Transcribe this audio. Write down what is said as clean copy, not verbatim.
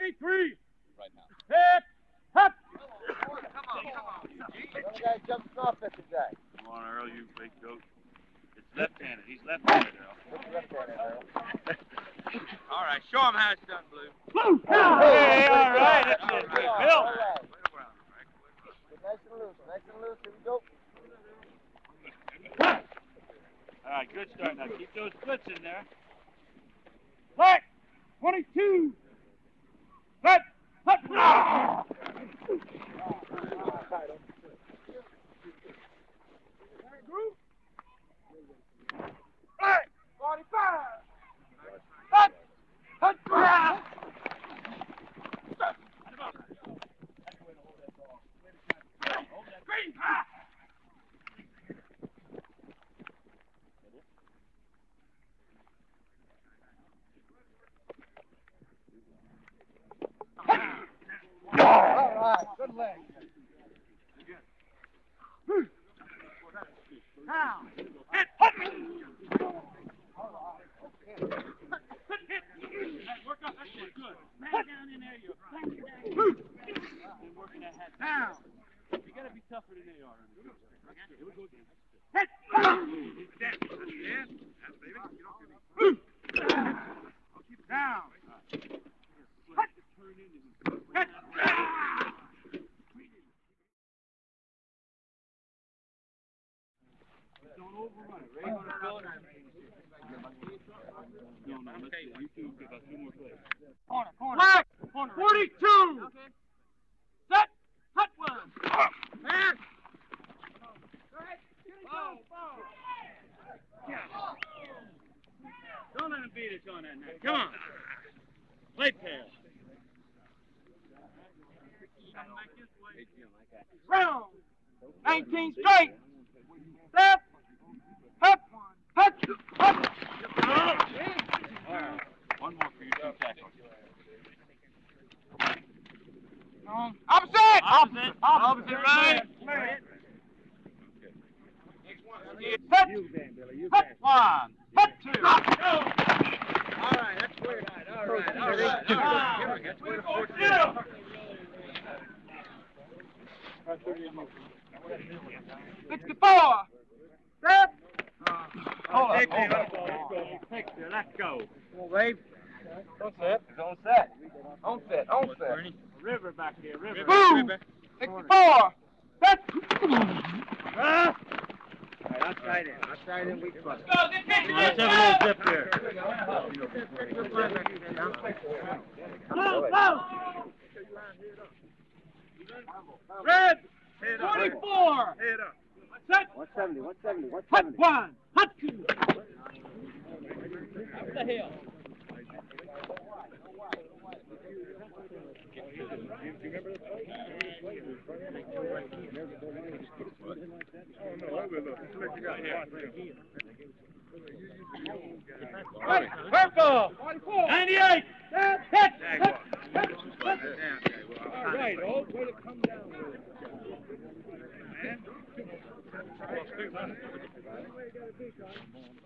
23. Right now. Hit. Hut. Come on. Another guy jumps off at the guy. Come on, Earl, you big goat. It's left-handed. He's left-handed, Earl. What's the left-handed, Earl? All right, show him how it's done, Blue. Blue. Hey, all right. That's it. All right, Bill. all right. Nice and loose. Nice and loose. Here we go. All right, good start. Now keep those splits in there. Black. 22. Hut. Hut. Black. 45. Hut. Hut. Green. All right. Good leg. Now. Hit. Work on that shit. Good. Man down in there. You're banging down. Been working that hat. Now. You gotta be tougher than they are. Here we go again. Hit. Down. Hit. Don't overrun it. Ray, gonna fill it. No, let's see. You two give us 2 more plays. Corner. Black. 42. Okay. Set. Hut one. Man. Don't let him beat us on that now. Come on. Play pass. Round. 19 straight. Left. Hut. Hut. Hut. All right. One more for you 2 tackles. Opposite. Right. Hut. Hut 1. Hut 2. All right. That's weird. All right. That's weird. 64. Left. Hold on. Let's go. Come on, babe. Don't set. It's on set. On set. River back here. River. Boom. 64. Left. Outside in. We trust. Let's have a little zip here. Go. Red. 24. Set. 170. Hut 1. Hut 2. Up the hill. Right. Purple. 98. Hit. All right. All way to come down with it. Man.